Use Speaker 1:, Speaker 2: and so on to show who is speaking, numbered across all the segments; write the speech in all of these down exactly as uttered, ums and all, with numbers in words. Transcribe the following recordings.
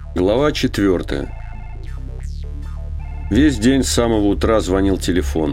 Speaker 1: Глава четвертая. Весь день с самого утра звонил телефон.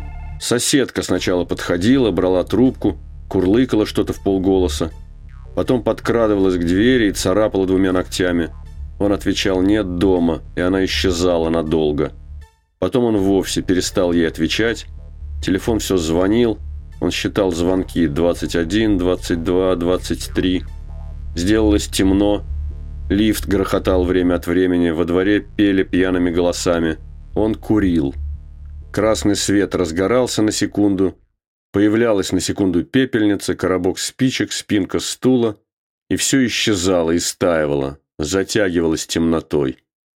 Speaker 1: Соседка сначала подходила, брала трубку, курлыкала что-то в полголоса. Потом подкрадывалась к двери и царапала двумя ногтями. Он отвечал «нет дома», и она исчезала надолго. Потом он вовсе перестал ей отвечать. Телефон все звонил. Он считал звонки двадцать один, двадцать два, двадцать три. Сделалось темно. Лифт грохотал время от времени. Во дворе пели пьяными голосами. Он курил. Красный свет разгорался на секунду. Появлялась на секунду пепельница, коробок спичек, спинка стула. И все исчезало и стаивало. Затягивалось темнотой.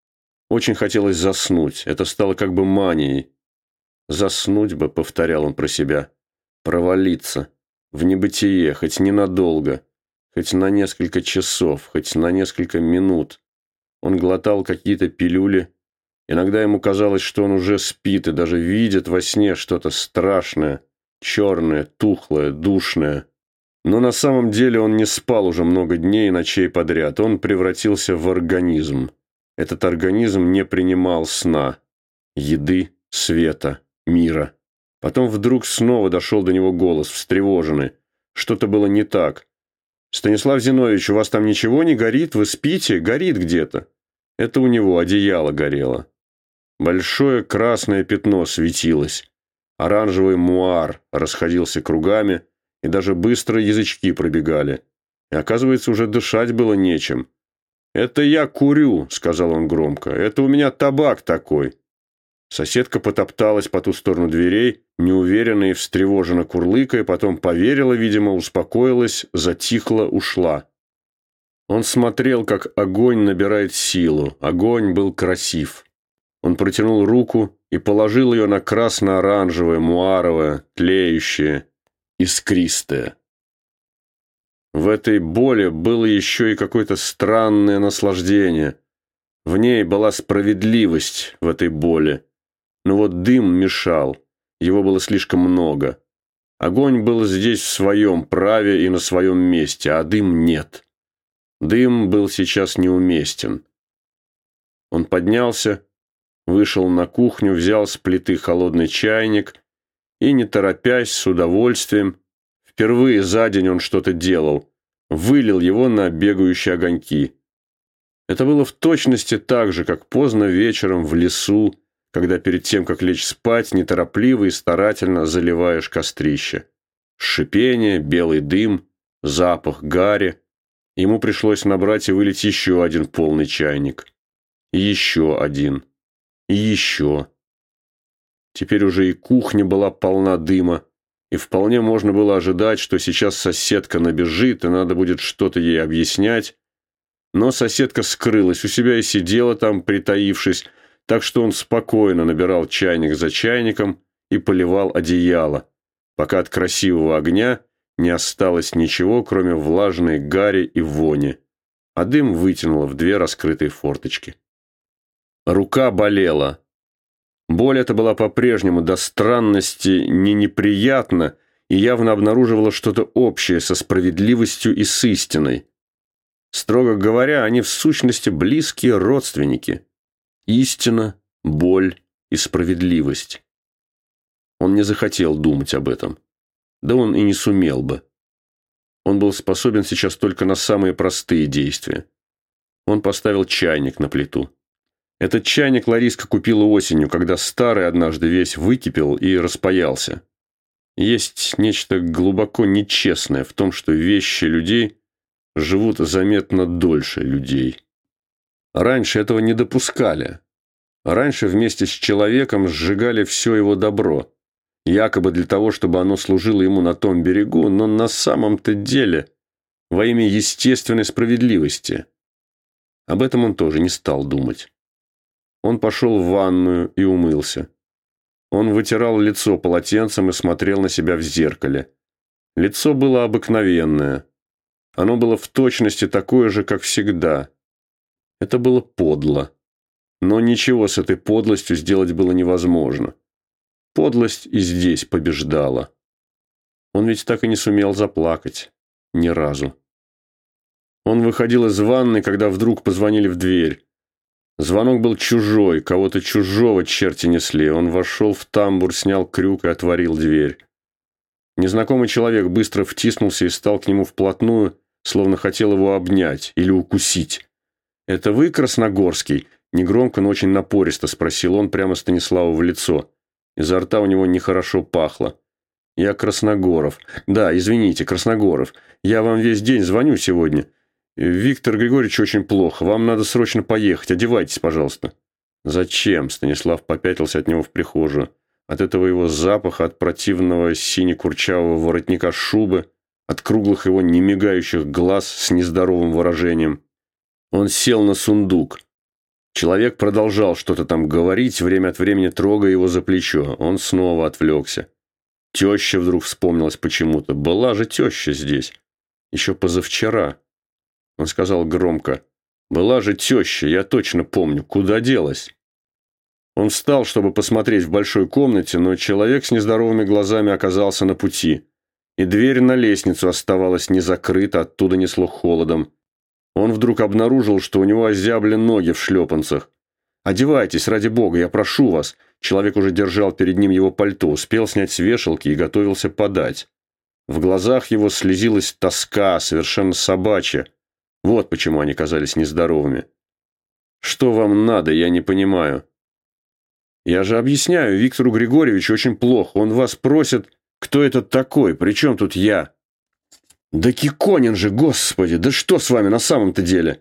Speaker 1: Очень хотелось заснуть. Это стало как бы манией. «Заснуть бы», — повторял он про себя. «Провалиться. В небытие, хоть ненадолго. Хоть на несколько часов, хоть на несколько минут». Он глотал какие-то пилюли. Иногда ему казалось, что он уже спит и даже видит во сне что-то страшное, черное, тухлое, душное. Но на самом деле он не спал уже много дней и ночей подряд. Он превратился в организм. Этот организм не принимал сна, еды, света, мира. Потом вдруг снова дошел до него голос, встревоженный. Что-то было не так. «Станислав Зиновьевич, у вас там ничего не горит? Вы спите? Горит где-то». Это у него одеяло горело. Большое красное пятно светилось. Оранжевый муар расходился кругами, и даже быстро язычки пробегали. И, оказывается, уже дышать было нечем. «Это я курю», — сказал он громко. «Это у меня табак такой». Соседка потопталась по ту сторону дверей, неуверенно и встревоженно курлыкая, потом поверила, видимо, успокоилась, затихла, ушла. Он смотрел, как огонь набирает силу. Огонь был красив. Он протянул руку и положил ее на красно-оранжевое, муаровое, тлеющее, искристое. В этой боли было еще и какое-то странное наслаждение. В ней была справедливость, в этой боли. Но вот дым мешал. Его было слишком много. Огонь был здесь в своем праве и на своем месте, а дым нет. Дым был сейчас неуместен. Он поднялся, вышел на кухню, взял с плиты холодный чайник и, не торопясь, с удовольствием, впервые за день он что-то делал, вылил его на бегающие огоньки. Это было в точности так же, как поздно вечером в лесу, когда перед тем, как лечь спать, неторопливо и старательно заливаешь кострище. Шипение, белый дым, запах гари. Ему пришлось набрать и вылить еще один полный чайник. И еще один. И еще. Теперь уже и кухня была полна дыма, и вполне можно было ожидать, что сейчас соседка набежит, и надо будет что-то ей объяснять. Но соседка скрылась у себя и сидела там, притаившись, так что он спокойно набирал чайник за чайником и поливал одеяло, пока от красивого огня не осталось ничего, кроме влажной гари и вони, а дым вытянуло в две раскрытые форточки. Рука болела. Боль эта была по-прежнему до странности не неприятна и явно обнаруживала что-то общее со справедливостью и с истиной. Строго говоря, они в сущности близкие родственники. Истина, боль и справедливость. Он не захотел думать об этом. Да он и не сумел бы. Он был способен сейчас только на самые простые действия. Он поставил чайник на плиту. Этот чайник Лариска купила осенью, когда старый однажды весь выкипел и распаялся. Есть нечто глубоко нечестное в том, что вещи людей живут заметно дольше людей. Раньше этого не допускали. Раньше вместе с человеком сжигали все его добро, якобы для того, чтобы оно служило ему на том берегу, но на самом-то деле во имя естественной справедливости. Об этом он тоже не стал думать. Он пошел в ванную и умылся. Он вытирал лицо полотенцем и смотрел на себя в зеркале. Лицо было обыкновенное. Оно было в точности такое же, как всегда. Это было подло. Но ничего с этой подлостью сделать было невозможно. Подлость и здесь побеждала. Он ведь так и не сумел заплакать. Ни разу. Он выходил из ванной, когда вдруг позвонили в дверь. Звонок был чужой, кого-то чужого черти несли. Он вошел в тамбур, снял крюк и отворил дверь. Незнакомый человек быстро втиснулся и стал к нему вплотную, словно хотел его обнять или укусить. «Это вы, Красногорский?» Негромко, но очень напористо спросил он прямо Станиславу в лицо. Изо рта у него нехорошо пахло. «Я Красногоров. Да, извините, Красногоров. Я вам весь день звоню сегодня. Виктор Григорьевич очень плохо. Вам надо срочно поехать. Одевайтесь, пожалуйста». «Зачем?» Станислав попятился от него в прихожую. От этого его запаха, от противного сине-курчавого воротника шубы, от круглых его немигающих глаз с нездоровым выражением. Он сел на сундук. Человек продолжал что-то там говорить, время от времени трогая его за плечо. Он снова отвлекся. Теща вдруг вспомнилась почему-то. Была же теща здесь. Еще позавчера. Он сказал громко: «Была же теща, я точно помню. Куда делась?» Он встал, чтобы посмотреть в большой комнате, но человек с нездоровыми глазами оказался на пути. И дверь на лестницу оставалась не закрыта, оттуда несло холодом. Он вдруг обнаружил, что у него озябли ноги в шлепанцах. «Одевайтесь, ради бога, я прошу вас». Человек уже держал перед ним его пальто, успел снять с вешалки и готовился подать. В глазах его слезилась тоска, совершенно собачья. Вот почему они казались нездоровыми. «Что вам надо, я не понимаю». «Я же объясняю, Виктору Григорьевичу очень плохо. Он вас просит, кто этот такой, при чем тут я?» «Да Киконин же, господи, да что с вами на самом-то деле?»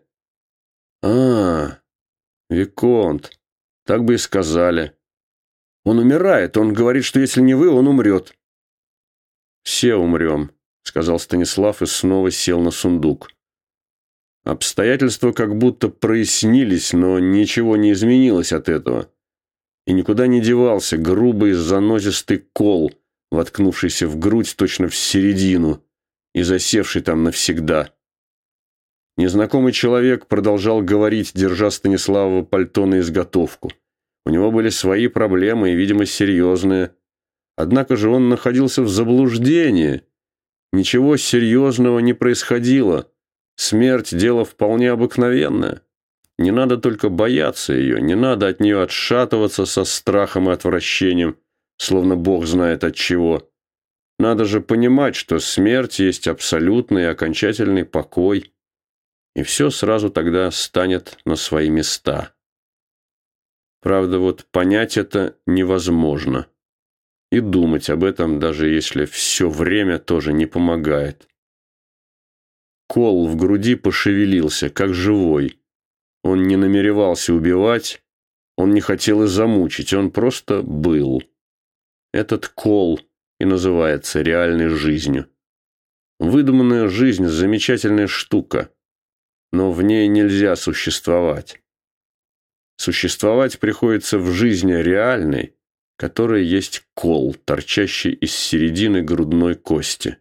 Speaker 1: «А, Виконт, так бы и сказали. Он умирает, он говорит, что если не вы, он умрет». «Все умрем», — сказал Станислав и снова сел на сундук. Обстоятельства как будто прояснились, но ничего не изменилось от этого. И никуда не девался грубый занозистый кол, воткнувшийся в грудь точно в середину и засевший там навсегда. Незнакомый человек продолжал говорить, держа Станиславова пальто на изготовку. У него были свои проблемы, и, видимо, серьезные. Однако же он находился в заблуждении. Ничего серьезного не происходило. Смерть – дело вполне обыкновенное. Не надо только бояться ее, не надо от нее отшатываться со страхом и отвращением, словно Бог знает от чего. Надо же понимать, что смерть есть абсолютный и окончательный покой, и все сразу тогда станет на свои места. Правда, вот понять это невозможно. И думать об этом, даже если все время тоже не помогает. Кол в груди пошевелился, как живой. Он не намеревался убивать, он не хотел и замучить, он просто был. Этот кол и называется реальной жизнью. Выдуманная жизнь – замечательная штука, но в ней нельзя существовать. Существовать приходится в жизни реальной, которая есть кол, торчащий из середины грудной кости.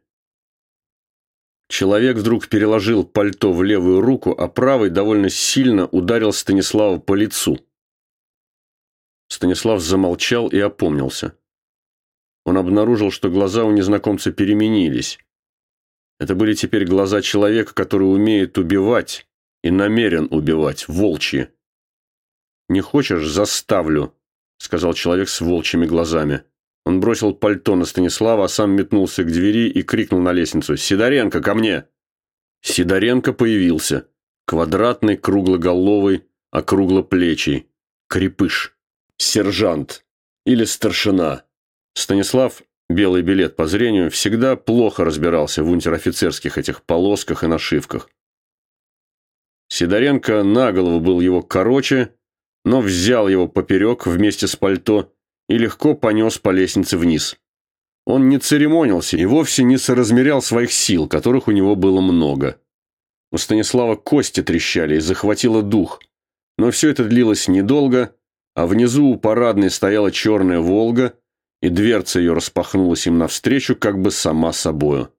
Speaker 1: Человек вдруг переложил пальто в левую руку, а правой довольно сильно ударил Станислава по лицу. Станислав замолчал и опомнился. Он обнаружил, что глаза у незнакомца переменились. Это были теперь глаза человека, который умеет убивать и намерен убивать, волчьи. «Не хочешь, заставлю», — сказал человек с волчьими глазами. Он бросил пальто на Станислава, а сам метнулся к двери и крикнул на лестницу: «Сидоренко, ко мне!» Сидоренко появился. Квадратный, круглоголовый, округлоплечий. Крепыш. Сержант. Или старшина. Станислав, белый билет по зрению, всегда плохо разбирался в унтер-офицерских этих полосках и нашивках. Сидоренко на голову был его короче, но взял его поперек вместе с пальто и легко понес по лестнице вниз. Он не церемонился и вовсе не соразмерял своих сил, которых у него было много. У Станислава кости трещали и захватило дух. Но все это длилось недолго, а внизу у парадной стояла черная «Волга», и дверца ее распахнулась им навстречу как бы сама собою.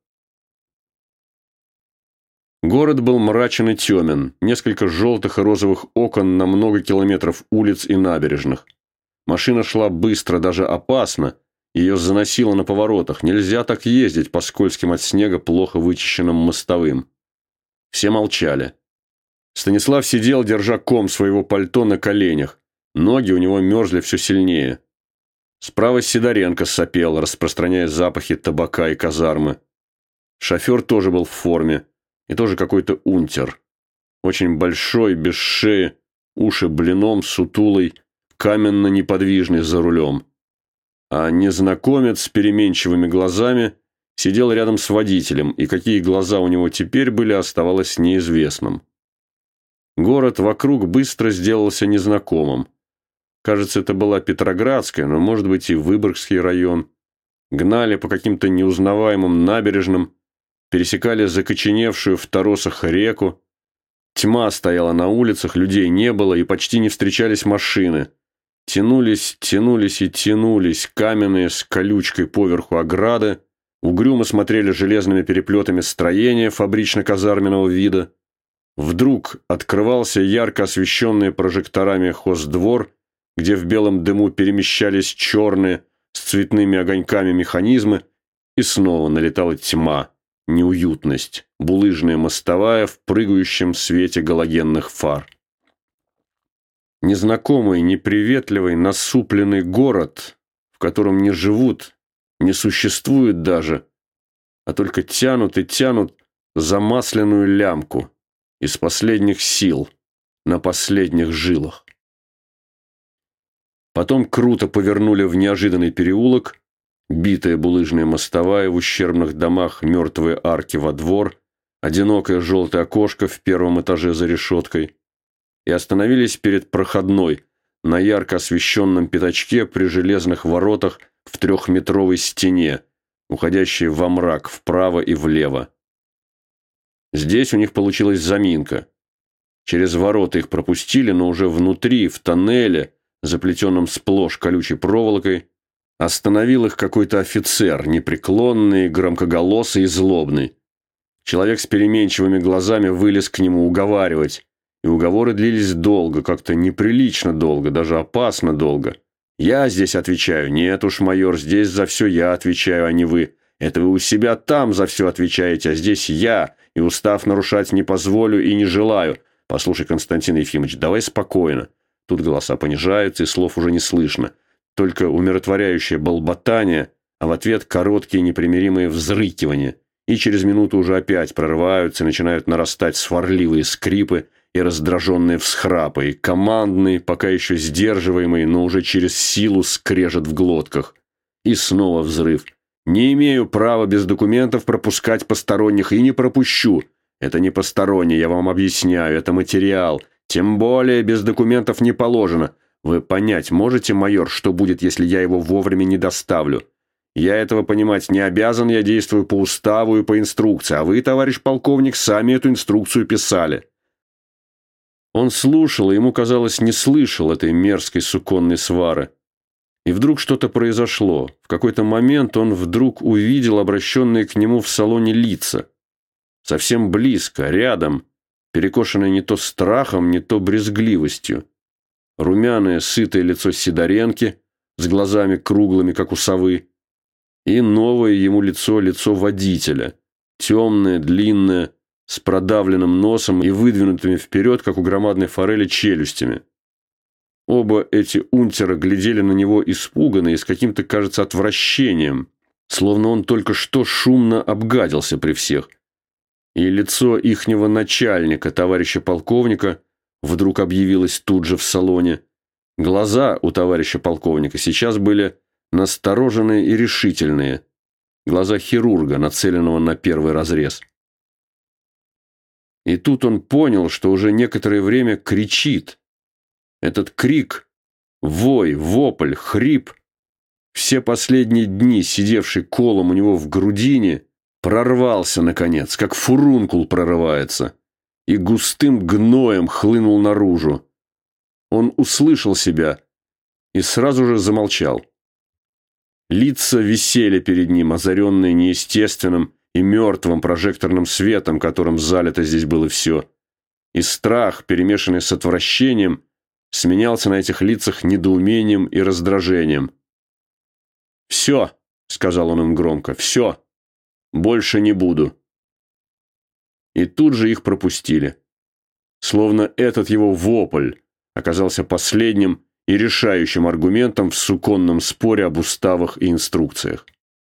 Speaker 1: Город был мрачен и темен, несколько желтых и розовых окон на много километров улиц и набережных. Машина шла быстро, даже опасно, ее заносило на поворотах, нельзя так ездить по скользким от снега плохо вычищенным мостовым. Все молчали. Станислав сидел, держа ком своего пальто на коленях. Ноги у него мерзли все сильнее. Справа Сидоренко сопел, распространяя запахи табака и казармы. Шофер тоже был в форме. И тоже какой-то унтер. Очень большой, без шеи, уши блином, сутулый, каменно-неподвижный за рулем. А незнакомец с переменчивыми глазами сидел рядом с водителем, и какие глаза у него теперь были, оставалось неизвестным. Город вокруг быстро сделался незнакомым. Кажется, это была Петроградская, но, может быть, и Выборгский район. Гнали по каким-то неузнаваемым набережным, пересекали закоченевшую в торосах реку. Тьма стояла на улицах, людей не было, и почти не встречались машины. Тянулись, тянулись и тянулись каменные с колючкой поверху ограды, угрюмо смотрели железными переплетами строения фабрично-казарменного вида. Вдруг открывался ярко освещенный прожекторами хоздвор, где в белом дыму перемещались черные с цветными огоньками механизмы, и снова налетала тьма, неуютность, булыжная мостовая в прыгающем свете галогенных фар. Незнакомый, неприветливый, насупленный город, в котором не живут, не существует даже, а только тянут и тянут замасленную лямку из последних сил на последних жилах. Потом круто повернули в неожиданный переулок, битая булыжная мостовая в ущербных домах, мертвые арки во двор, одинокое желтое окошко в первом этаже за решеткой, и остановились перед проходной, на ярко освещенном пятачке при железных воротах в трехметровой стене, уходящей во мрак вправо и влево. Здесь у них получилась заминка. Через ворота их пропустили, но уже внутри, в тоннеле, заплетенном сплошь колючей проволокой, остановил их какой-то офицер, непреклонный, громкоголосый и злобный. Человек с переменчивыми глазами вылез к нему уговаривать, и уговоры длились долго, как-то неприлично долго, даже опасно долго. «Я здесь отвечаю». «Нет уж, майор, здесь за все я отвечаю, а не вы. Это вы у себя там за все отвечаете, а здесь я, и устав нарушать не позволю и не желаю. Послушай, Константин Ефимович, давай спокойно». Тут голоса понижаются, и слов уже не слышно. Только умиротворяющее болботание, а в ответ короткие непримиримые взрыкивания. И через минуту уже опять прорываются, начинают нарастать сварливые скрипы и раздраженные всхрапы, и командный, пока еще сдерживаемый, но уже через силу скрежет в глотках. И снова взрыв. «Не имею права без документов пропускать посторонних, и не пропущу. Это не посторонний, я вам объясняю, это материал. Тем более без документов не положено. Вы понять можете, майор, что будет, если я его вовремя не доставлю? Я этого понимать не обязан, я действую по уставу и по инструкции, а вы, товарищ полковник, сами эту инструкцию писали». Он слушал, и ему, казалось, не слышал этой мерзкой суконной свары. И вдруг что-то произошло. В какой-то момент он вдруг увидел обращенные к нему в салоне лица. Совсем близко, рядом, перекошенное не то страхом, не то брезгливостью. Румяное, сытое лицо Сидоренки с глазами круглыми, как у совы, и новое ему лицо, лицо водителя, темное, длинное, с продавленным носом и выдвинутыми вперед, как у громадной форели, челюстями. Оба эти унтера глядели на него испуганно и с каким-то, кажется, отвращением, словно он только что шумно обгадился при всех. И лицо ихнего начальника, товарища полковника, вдруг объявилось тут же в салоне. Глаза у товарища полковника сейчас были настороженные и решительные. Глаза хирурга, нацеленного на первый разрез. И тут он понял, что уже некоторое время кричит. Этот крик, вой, вопль, хрип, все последние дни сидевший колом у него в грудине, прорвался, наконец, как фурункул прорывается, и густым гноем хлынул наружу. Он услышал себя и сразу же замолчал. Лица висели перед ним, озаренные неестественным и мертвым прожекторным светом, которым залито здесь было все. И страх, перемешанный с отвращением, сменялся на этих лицах недоумением и раздражением. «Все», — сказал он им громко, — «все, больше не буду». и тут же их пропустили. Словно этот его вопль оказался последним и решающим аргументом в суконном споре об уставах и инструкциях.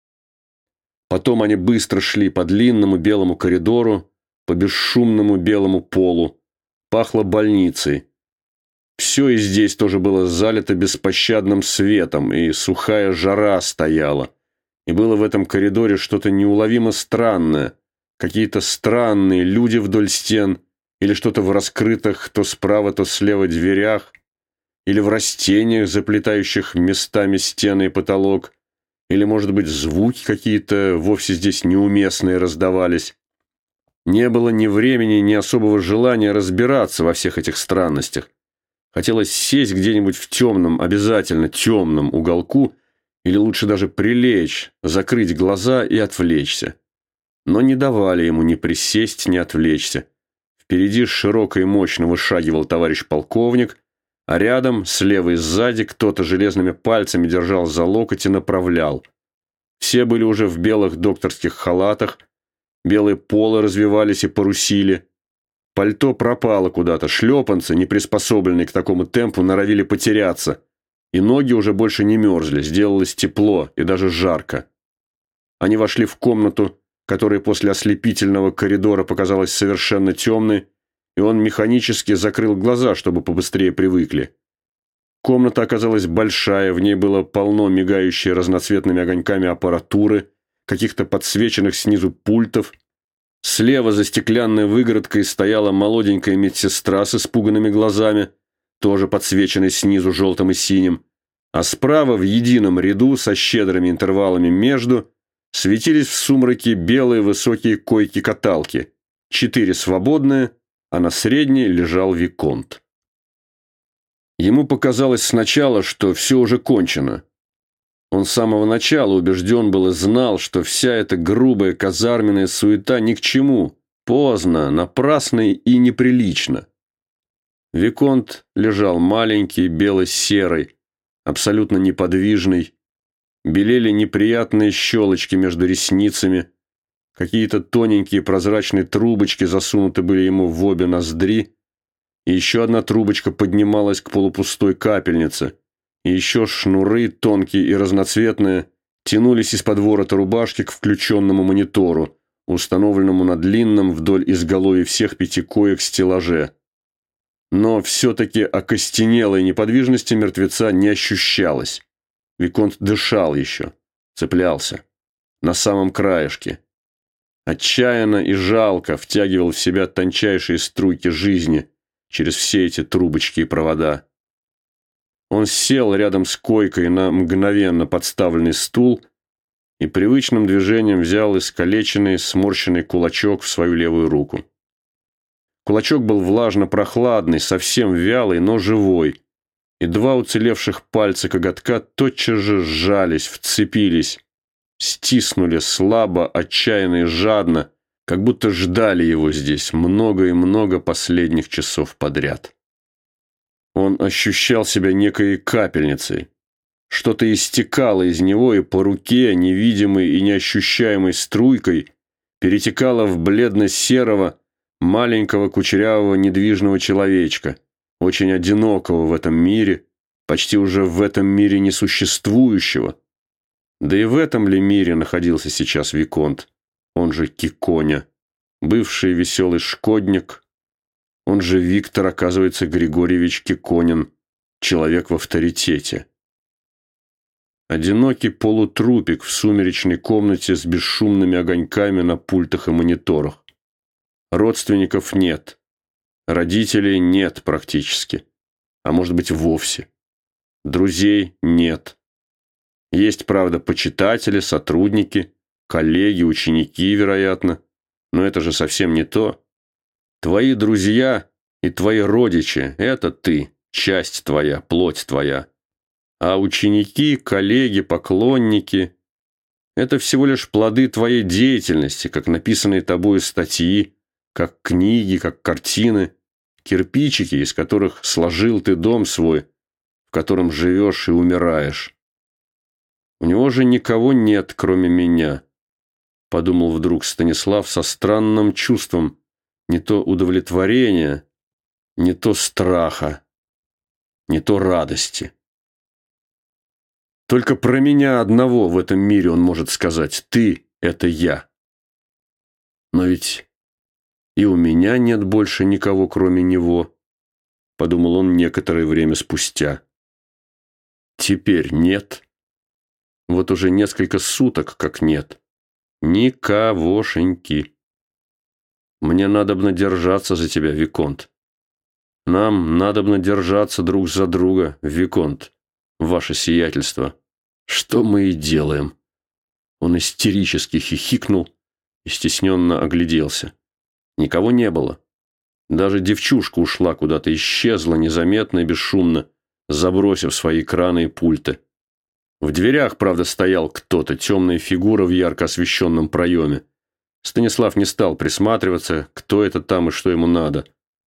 Speaker 1: Потом они быстро шли по длинному белому коридору, по бесшумному белому полу. Пахло больницей. Все и здесь тоже было залито беспощадным светом, и сухая жара стояла. И было в этом коридоре что-то неуловимо странное. Какие-то странные люди вдоль стен, или что-то в раскрытых то справа, то слева дверях, или в растениях, заплетающих местами стены и потолок, или, может быть, звуки какие-то вовсе здесь неуместные раздавались. Не было ни времени, ни особого желания разбираться во всех этих странностях. Хотелось сесть где-нибудь в темном, обязательно темном уголку, или лучше даже прилечь, закрыть глаза и отвлечься. Но не давали ему ни присесть, ни отвлечься. Впереди широко и мощно вышагивал товарищ полковник, а рядом, слева и сзади, кто-то железными пальцами держал за локоть и направлял. Все были уже в белых докторских халатах, белые полы развивались и парусили. Пальто пропало куда-то, шлепанцы, не приспособленные к такому темпу, норовили потеряться. И ноги уже больше не мерзли, сделалось тепло и даже жарко. Они вошли в комнату, которая после ослепительного коридора показалась совершенно темной, и он механически закрыл глаза, чтобы побыстрее привыкли. Комната оказалась большая, в ней было полно мигающей разноцветными огоньками аппаратуры, каких-то подсвеченных снизу пультов. Слева за стеклянной выгородкой стояла молоденькая медсестра с испуганными глазами, тоже подсвеченной снизу желтым и синим, а справа в едином ряду со щедрыми интервалами между светились в сумраке белые высокие койки-каталки, четыре свободные, а на средней лежал виконт. Ему показалось сначала, что все уже кончено. Он с самого начала убежден был и знал, что вся эта грубая казарменная суета ни к чему, поздно, напрасно и неприлично. Виконт лежал маленький, бело-серый, абсолютно неподвижный. Белели неприятные щелочки между ресницами. Какие-то тоненькие прозрачные трубочки засунуты были ему в обе ноздри. И еще одна трубочка поднималась к полупустой капельнице. И еще шнуры, тонкие и разноцветные, тянулись из-под ворота рубашки к включенному монитору, установленному на длинном вдоль изголовья всех пяти коек стеллаже. Но все-таки окостенелой неподвижности мертвеца не ощущалось. Виконт дышал еще, цеплялся, на самом краешке. Отчаянно и жалко втягивал в себя тончайшие струйки жизни через все эти трубочки и провода. Он сел рядом с койкой на мгновенно подставленный стул и привычным движением взял искалеченный, сморщенный кулачок в свою левую руку. Кулачок был влажно-прохладный, совсем вялый, но живой, и два уцелевших пальца коготка тотчас же сжались, вцепились, стиснули слабо, отчаянно и жадно, как будто ждали его здесь много и много последних часов подряд. Он ощущал себя некой капельницей. Что-то истекало из него, и по руке, невидимой и неощущаемой струйкой, перетекало в бледно-серого, маленького кучерявого недвижного человечка, очень одинокого в этом мире, почти уже в этом мире несуществующего. Да и в этом ли мире находился сейчас виконт, он же Киконя, бывший веселый шкодник, он же Виктор, оказывается, Григорьевич Киконин, человек в авторитете. Одинокий полутрупик в сумеречной комнате с бесшумными огоньками на пультах и мониторах. Родственников нет. Родителей нет практически. А может быть, вовсе. Друзей нет. Есть, правда, почитатели, сотрудники, коллеги, ученики, вероятно. Но это же совсем не то. Твои друзья и твои родичи – это ты, часть твоя, плоть твоя. А ученики, коллеги, поклонники – это всего лишь плоды твоей деятельности, как написанные тобою статьи, как книги, как картины, кирпичики, из которых сложил ты дом свой, в котором живешь и умираешь. У него же никого нет, кроме меня, подумал вдруг Станислав со странным чувством, Не то удовлетворения, не то страха, не то радости. Только про меня одного в этом мире он может сказать: «Ты – это я». Но ведь и у меня нет больше никого, кроме него, подумал он некоторое время спустя. Теперь нет. Вот уже несколько суток как нет. Никогошеньки. Мне надобно держаться за тебя, Виконт. Нам надобно держаться друг за друга, Виконт, ваше сиятельство. Что мы и делаем. Он истерически хихикнул и стесненно огляделся. Никого не было. Даже девчушка ушла куда-то, исчезла незаметно и бесшумно, забросив свои краны и пульты. В дверях, правда, стоял кто-то, темная фигура в ярко освещенном проеме. Станислав не стал присматриваться, кто это там и что ему надо.